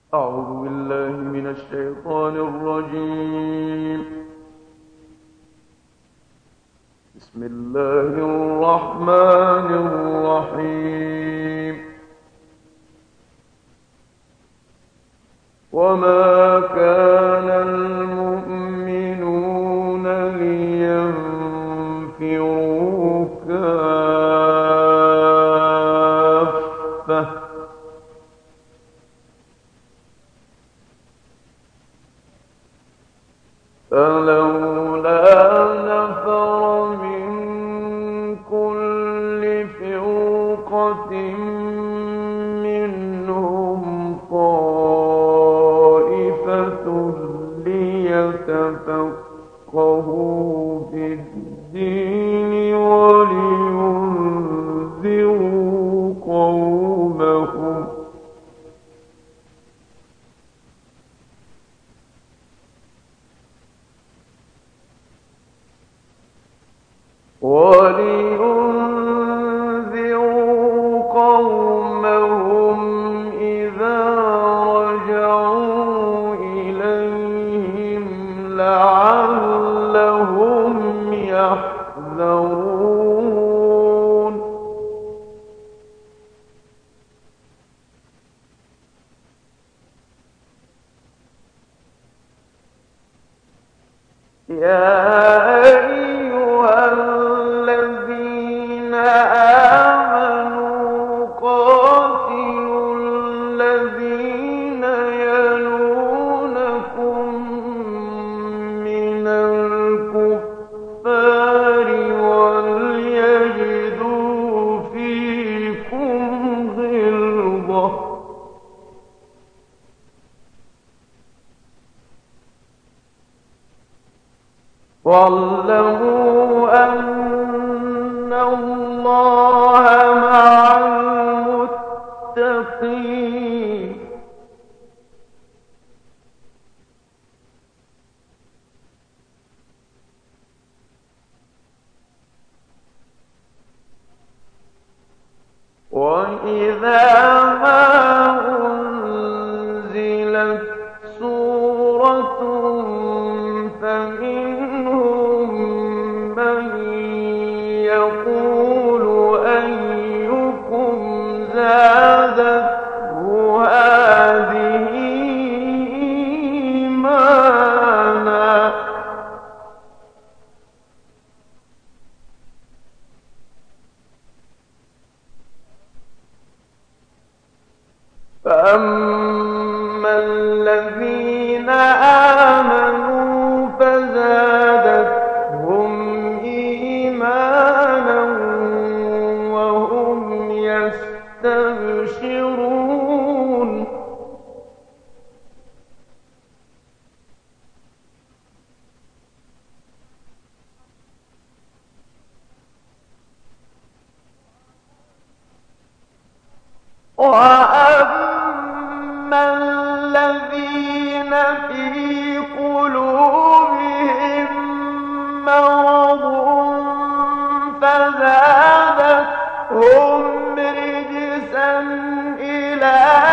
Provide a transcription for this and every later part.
أعوذ بالله من الشيطان الرجيم. بسم الله الرحمن الرحيم. وما كان المؤمنون لينفروا كافة فلولا نفر من كل فرقة منهم طائفة ليتفقهوا في الدين ولينذروا قومهم إذا رجعوا إليهم لعلهم يحذرون. يا أيها الذين آمنوا قاتلوا الذين يلونكم من الكفار وليجدوا فيكم غلظة واعلموا أن الله مع المتقين. وإذا ما أنزلت سورة فمنهم من يقول أيكم زادته هذه إيمانا فأما الذين آمنوا فزادتهم إيمانا وهم يستبشرون. وأما الذين في قلوبهم مرض فزادتهم رجسا إلى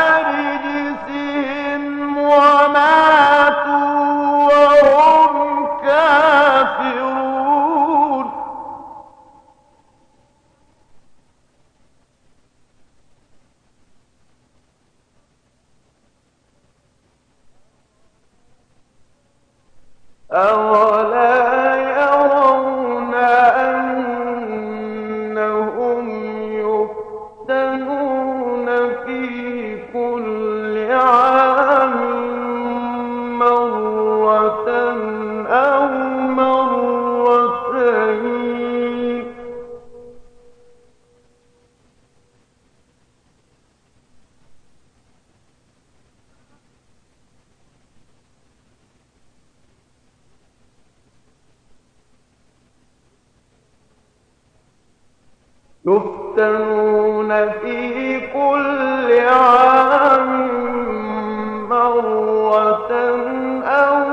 رجسهم وماتوا وهم كافرون. أولا يرون أنهم يفتنون في كل عام مرة أو مرتين يفتنون في كل عام مرة أو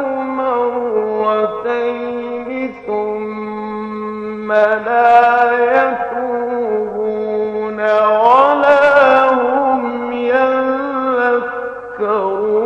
مرتين ثم لا يتوبون ولا هم يذكرون.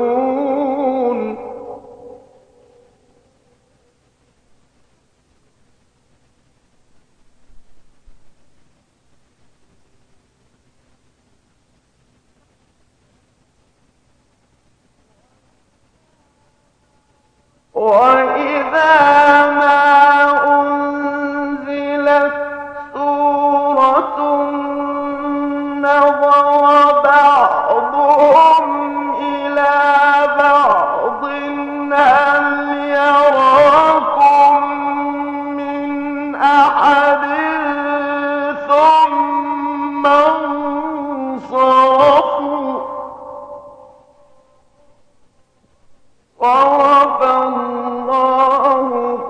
وإذا ما أنزلت سورة نظر بعضهم إلى بعض هل يراكم من أحد ثم انصرفوا صرف الله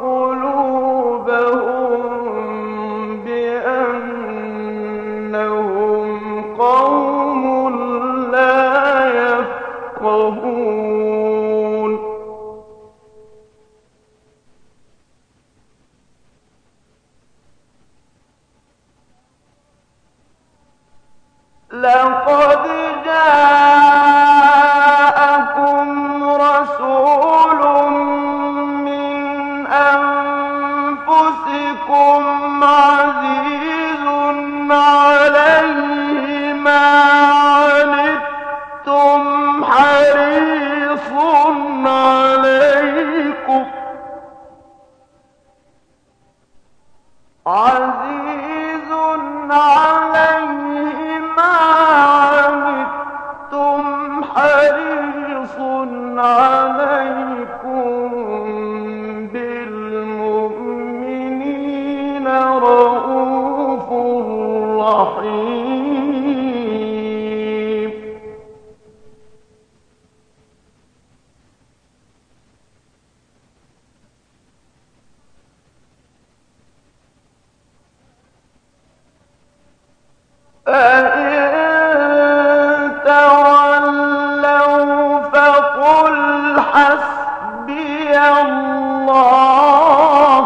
قلوبهم بأنهم قوم لا يفقهون لقد جاءكم رسول من أنفسكم عزيز عليه ما عنتم حريص عليكم عزيز عليه ما عنتم حريص عليكم بالمؤمنين رءوف رحيم فإن تولوا فقل حسبي الله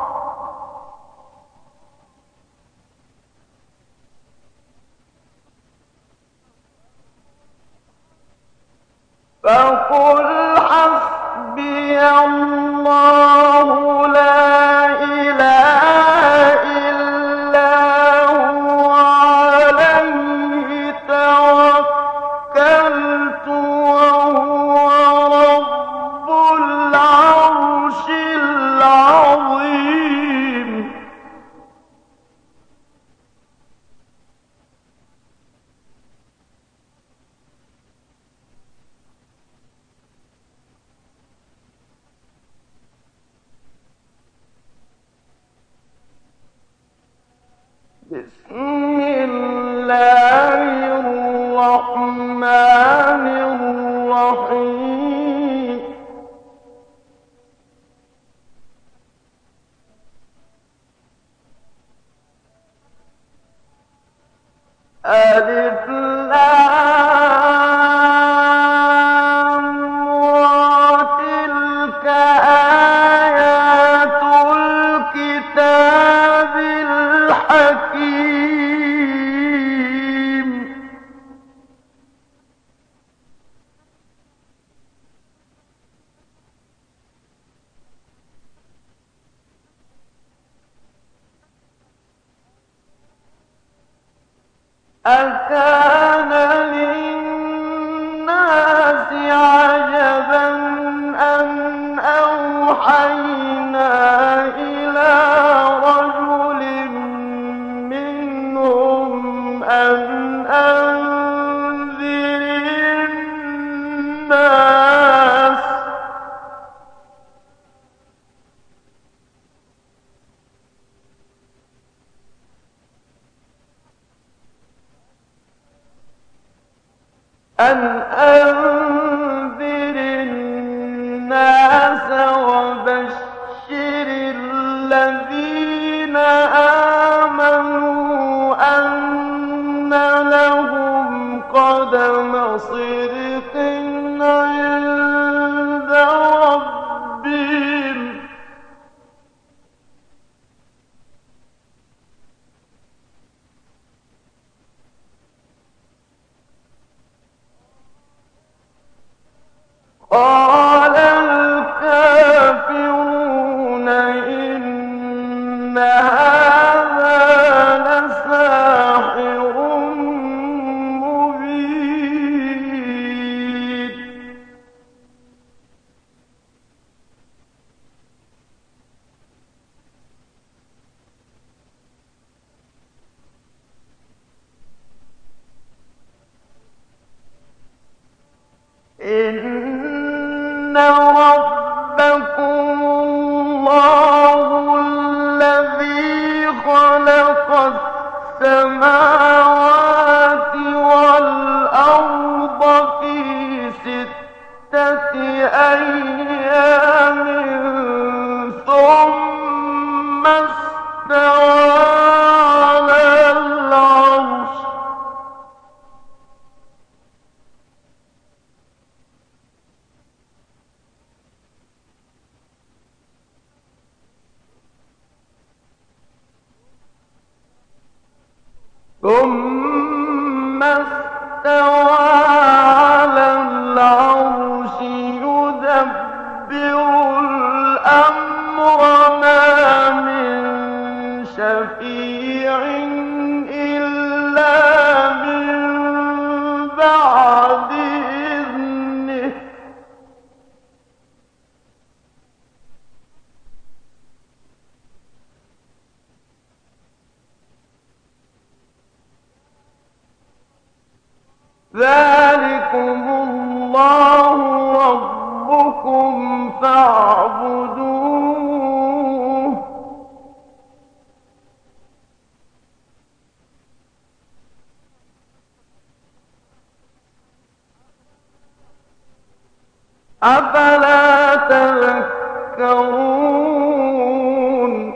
لا إله إلا هو عليه توكلت وهو رب العرش العظيم بسم الله الرحمن الرحيم ألف لام را تلك آيات الكتاب الحكيم أكان للناس عجبا أن أوحينا إلى رجل منهم أن أنذر الناس وبشر الذين آمنوا أن لهم قدم صدق عند ربهم قال الكافرون إن هذا لساحر مبين إن ربكم الله الذي خلق السماوات والأرض في 6 أيام ثم استوى على العرش يدبر الأمر ما من شفيع إلا من بعد إذنه ذلكم الله ربكم فاعبدوه أفلا تذكرون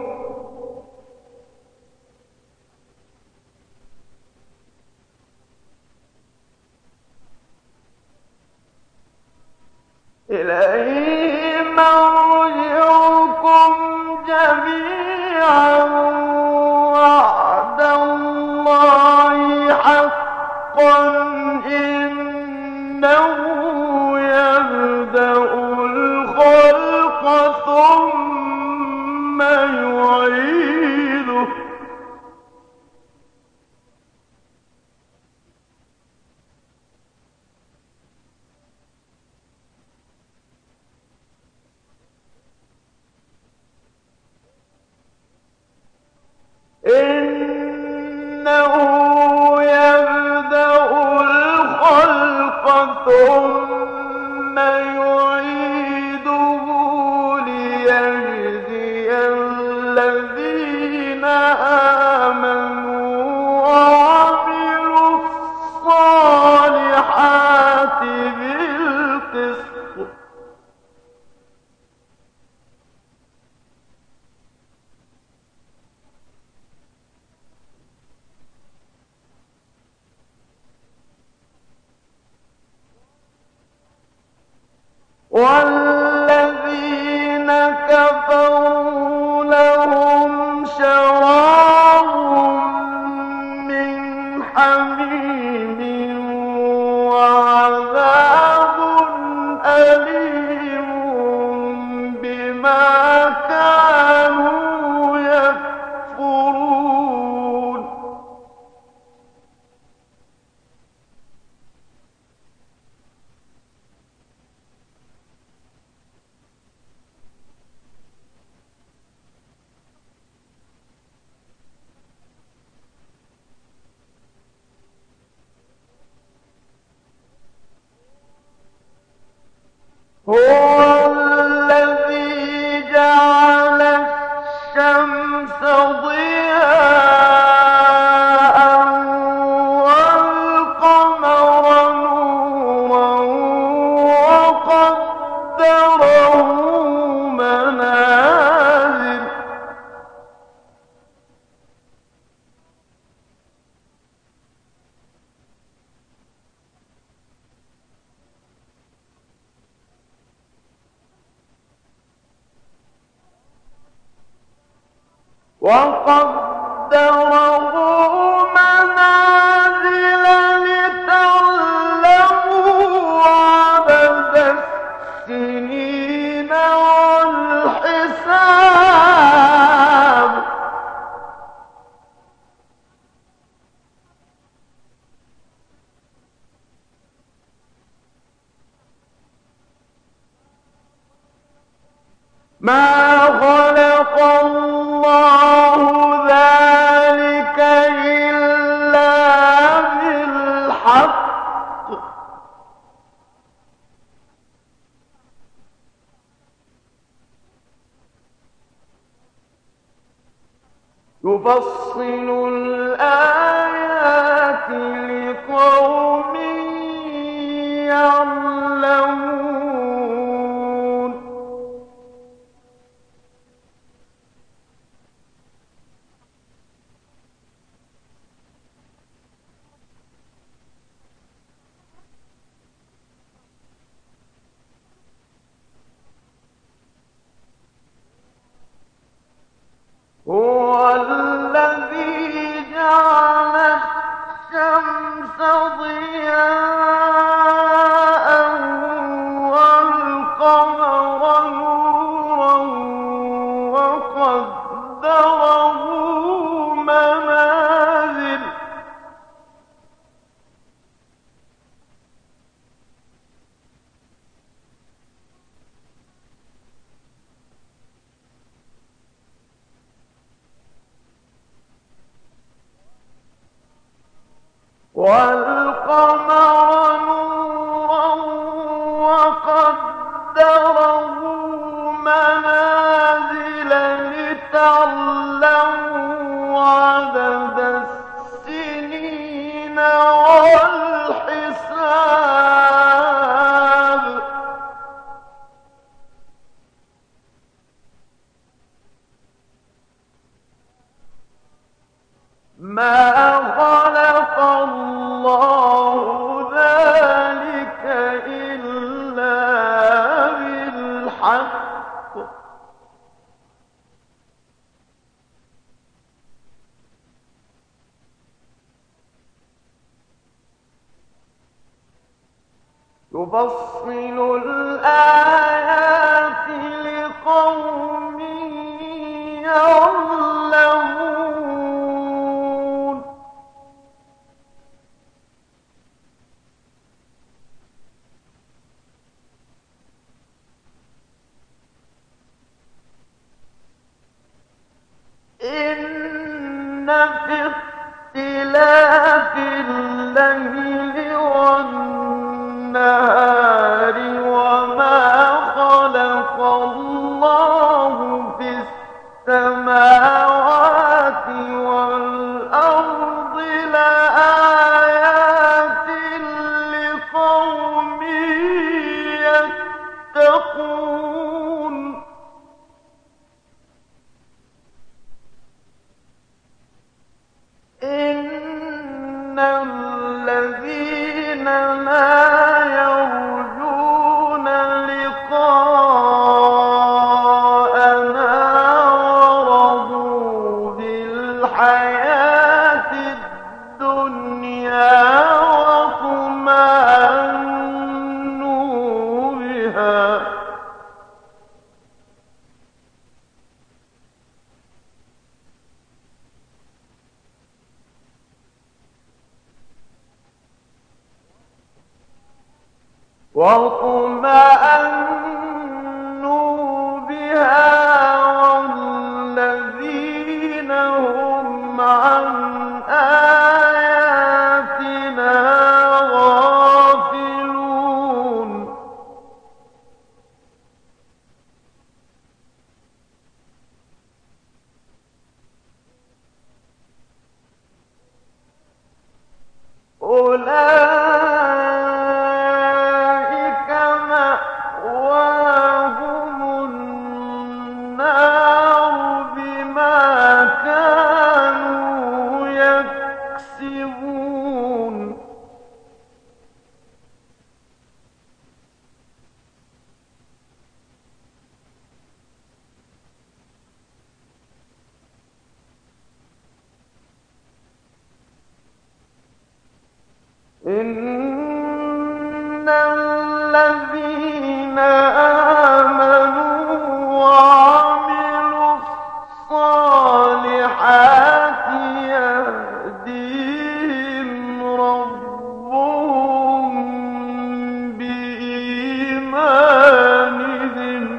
إليه مرجعكم جميعا وعد الله حقا إنه يبدأ الخلق ثم يعيده إنه يبدأ الخلق ثم يعيده ليجزي الذين آمنوا وعملوا الصالحات بالقسط والذين كفروا لهم شراب من حميم وعذاب أليم بما كانوا يكفرون هو الذي جعل الشمس ضياء والقمر نورا وقدره منازل وقدره منازل لتعلموا عدد السنين والحساب ما خلق الله ذلك إلا بالحق يفصل الآيات لقوم يعلمون. هو الذي جعل الشمس ضياء والقمر نورا وقدره منازل والقمر نورا وقدره منازل لتعلموا عدد السنين والحساب. ما خلق الله ذلك إلا بالحق يفصل الآيات لقوم يعلمون. إن في اختلاف الليل والنهار وما خلق الله في السماوات والأرض لآيات لقوم يتقون. إن الذين لا يرجون لقاءنا ورضوا بالحياة الدنيا واطمأنوا بها والذين هم عن آياتنا غافلون. أولئك مأواهم النار بما كانوا يكسبون. إن الذين آمنوا وعملوا الصالحات يهديهم ربهم بإيمانهم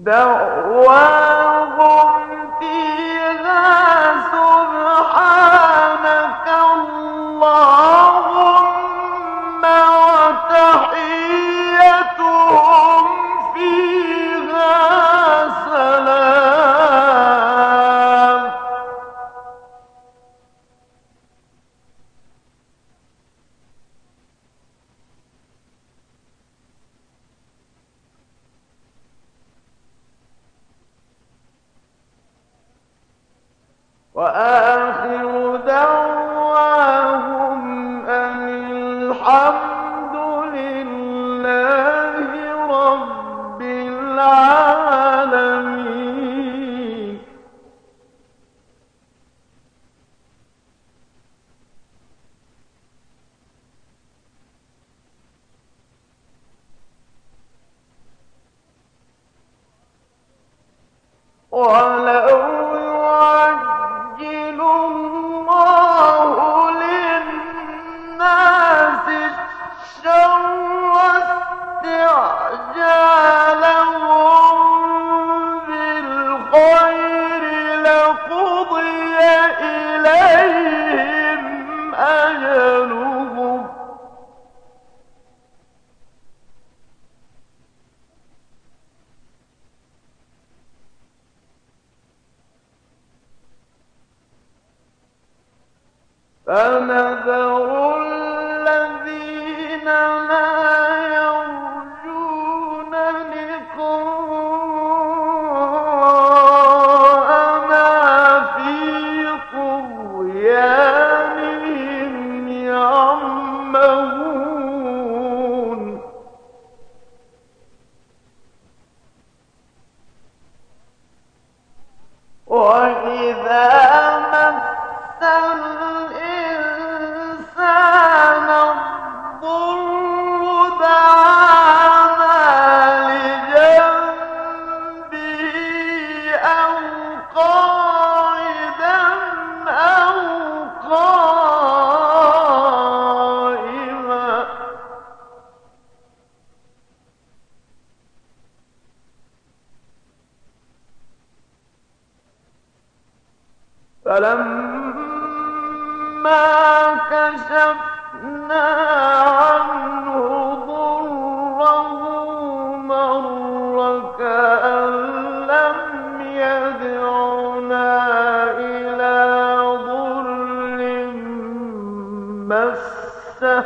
دعواهم فيها سبحانك اللهم وتحيتهم فيها سلام. وآخر دعواهم أن الحمد لله رب العالمين. ولو يعجل الله للناس الشر استعجالهم بالخير لقضي إليهم أجلهم فنذر الذين لا يرجون لقاءنا في طغيانهم يعمهون. وإذا مس الإنسان الضر دعانا لجنبه أو قاعدا أو قائما فلما كشفنا عنه ضره مر كأن لم يدعنا إلى ضر مسه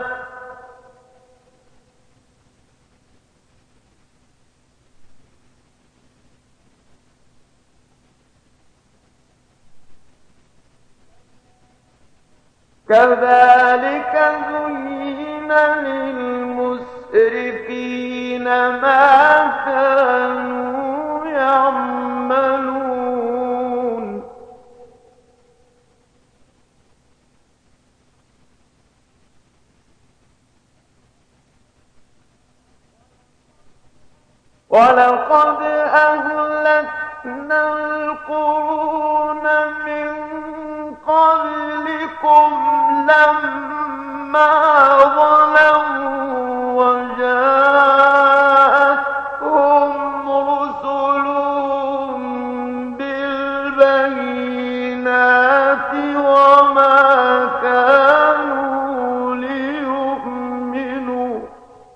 كذلك زين للمسرفين ما كانوا يعملون. ولقد أهلكنا القرون من قبلكم لما ظلموا وجاءتهم رسلهم بالبينات وما كانوا ليؤمنوا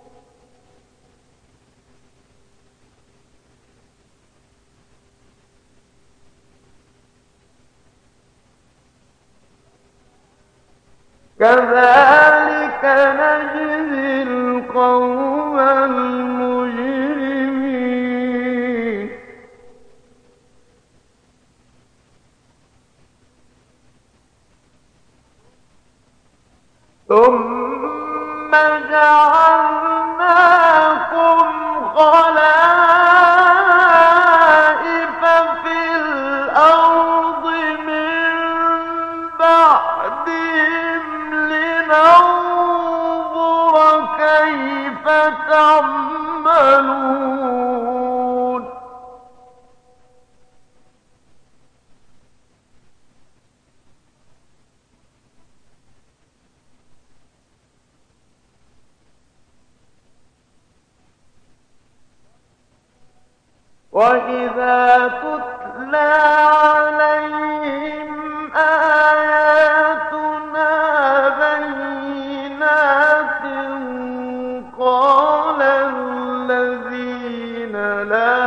كذلك نجزي القوم المجرمين. ثم جعلناكم خلائف في الأرض من بعدهم لننظر كيف تعملون. وإذا تتلى عليهم آياتنا بينات قال الذين لا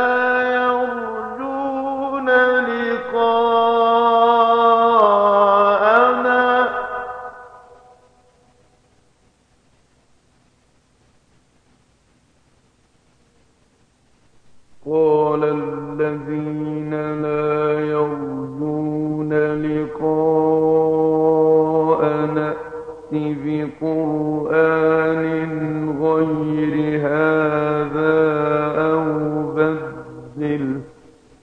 يرجون لقاءنا ائْتِ بِقُرْآنٍ غَيْرِ هَٰذَا أَوْ بَدِّلْهُ ۚ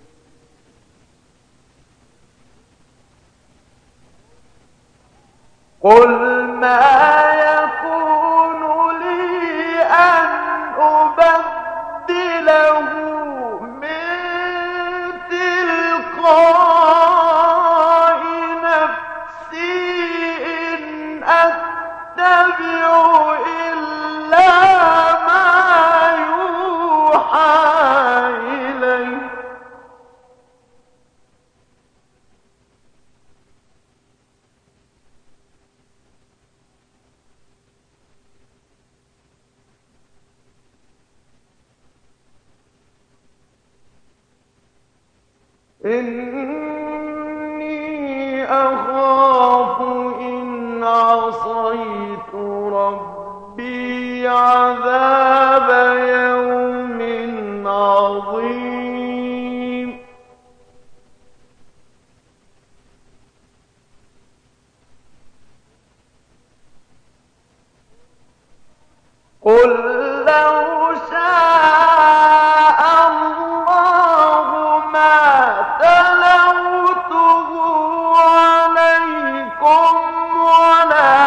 قُلْ مَا يَكُونُ لِي أَنْ أُبَدِّلَهُ مِن تِلْقَاءِ نَفْسِي إِنْ أَتَّبِعُ إِلَّا مَا يُوحَىٰ إِلَيَّ ۖ إِنِّي أَخَافُ إِنْ عَصَيْتُ رَبِّي عَذَابَ يَوْمٍ عَظِيمٍ قُل لَّوْ شَاءَ اللَّهُ مَا تَلَوْتُهُ عَلَيْكُمْ وَلَا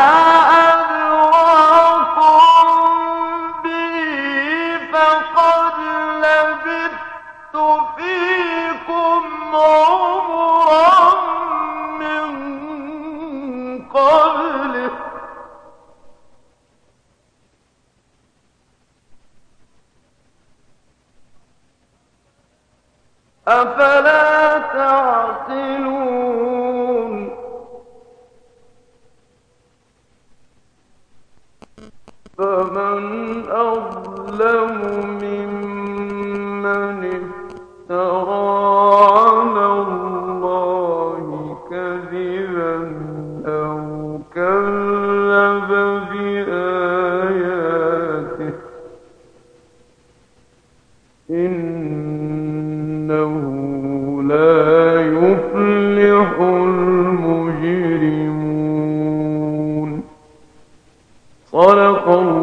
أَدْرَاكُم بِهِ ۖ فَقَدْ لَبِثْتُ فِيكُمْ عُمُرًا مِّن قَبْلِهِ ۚ أَفَلَا تَعْقِلُونَ فَمَنْ أَظْلَمُ مِمَّنِ افْتَرَىٰ عَلَى اللَّهِ كَذِبًا أَوْ كَذَّبَ بِآيَاتِهِ ۚ إِنَّهُ لَا يُفْلِحُ الْمُجْرِمُونَ. صدق